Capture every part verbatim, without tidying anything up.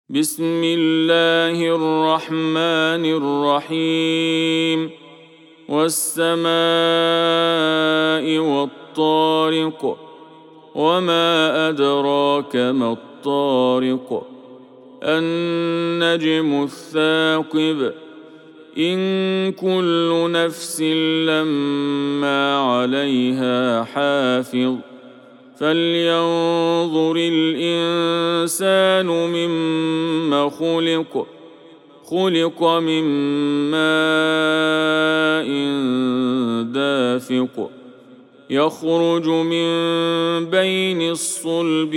بسم الله الرحمن الرحيم والسماء والطارق وما أدراك ما الطارق النجم الثاقب إن كل نفس لما عليها حافظ فلينظر الإنسان مما خلق خلق من ماء دافق يخرج من بين الصلب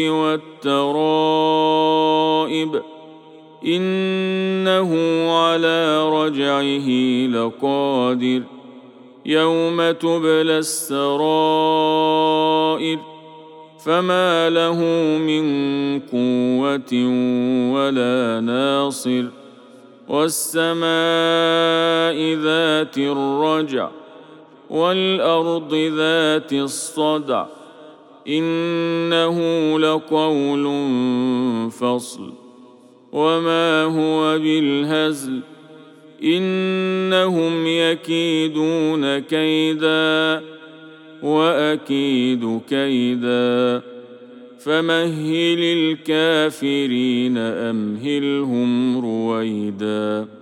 والترائب إنه على رجعه لقادر يوم تبلى السرائر فما له من قوة ولا ناصر والسماء ذات الرجع والأرض ذات الصدع إنه لقول فصل وما هو بالهزل إنهم يكيدون كيدا وأكيد كيدا فمهل الكافرين أمهلهم رويدا.